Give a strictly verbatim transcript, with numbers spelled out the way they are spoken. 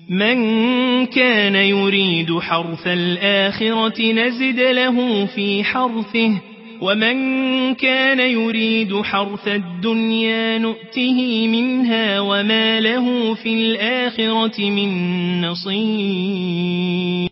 من كان يريد حرث الآخرة نزد له في حرثه ومن كان يريد حرث الدنيا نؤته منها وما له في الآخرة من نصيب.